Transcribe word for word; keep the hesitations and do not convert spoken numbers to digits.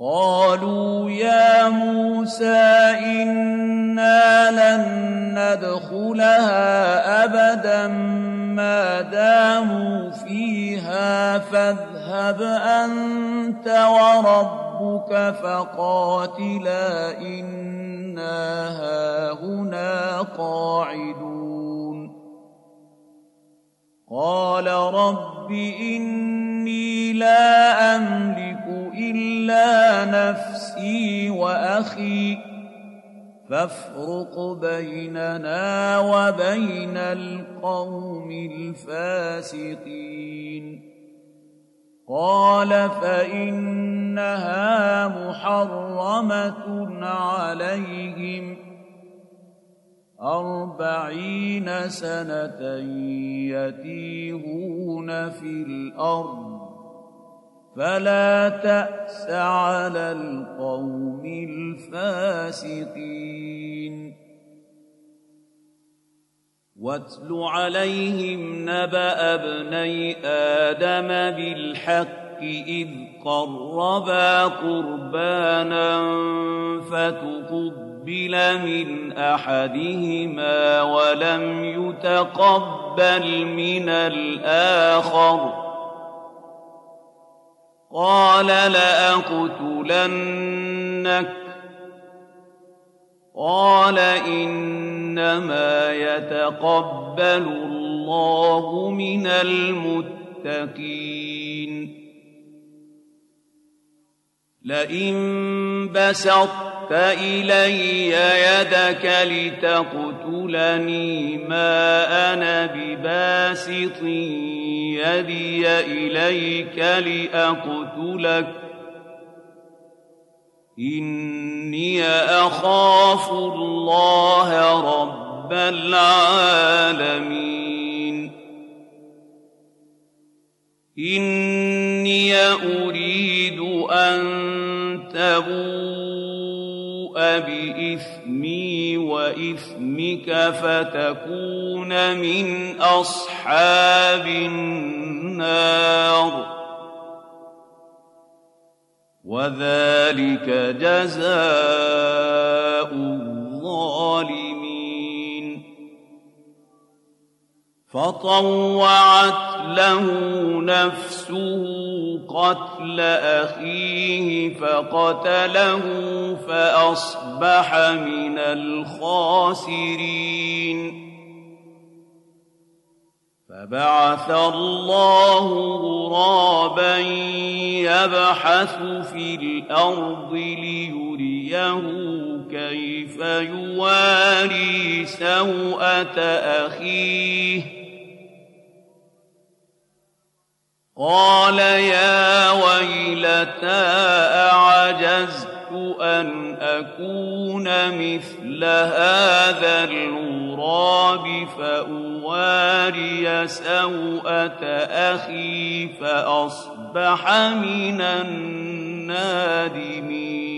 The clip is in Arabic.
قالوا يا موسى إنا لن ندخلها أبدا ما داموا فيها فاذهب أنت وربك فقاتلا إنا هاهنا قاعدون قال رب إني لا أملك إلا نفسي وأخي فافرق بيننا وبين القوم الفاسقين قال فإنها محرمة عليهم أربعين سنة يتيهون في الأرض فلا تأس على القوم الفاسقين واتل عليهم نبأ ابني آدم بالحق إذ قربا قربانا فتقبل من أحدهما ولم يتقبل من الآخر قال لأقتلنك قال إنما يتقبل الله من المتقين لئن بسطت إلي يدك لتقتلني ما أنا بباسط يدي إليك لأقتلك إني أخاف الله رب العالمين إني أريد أن تبوء بإثمي وإثمك فتكون من أصحاب النار وذلك جزاء الظالمين فطوعت له نفسه قتل أخيه فقتله فأصبح من الخاسرين فبعث الله غرابا يبحث في الأرض ليريه كيف يواري سوءة أخيه قال يا ويلتى أعجزت أن أكون مثل هذا الغراب فأواري سوءة أخي فأصبح من النادمين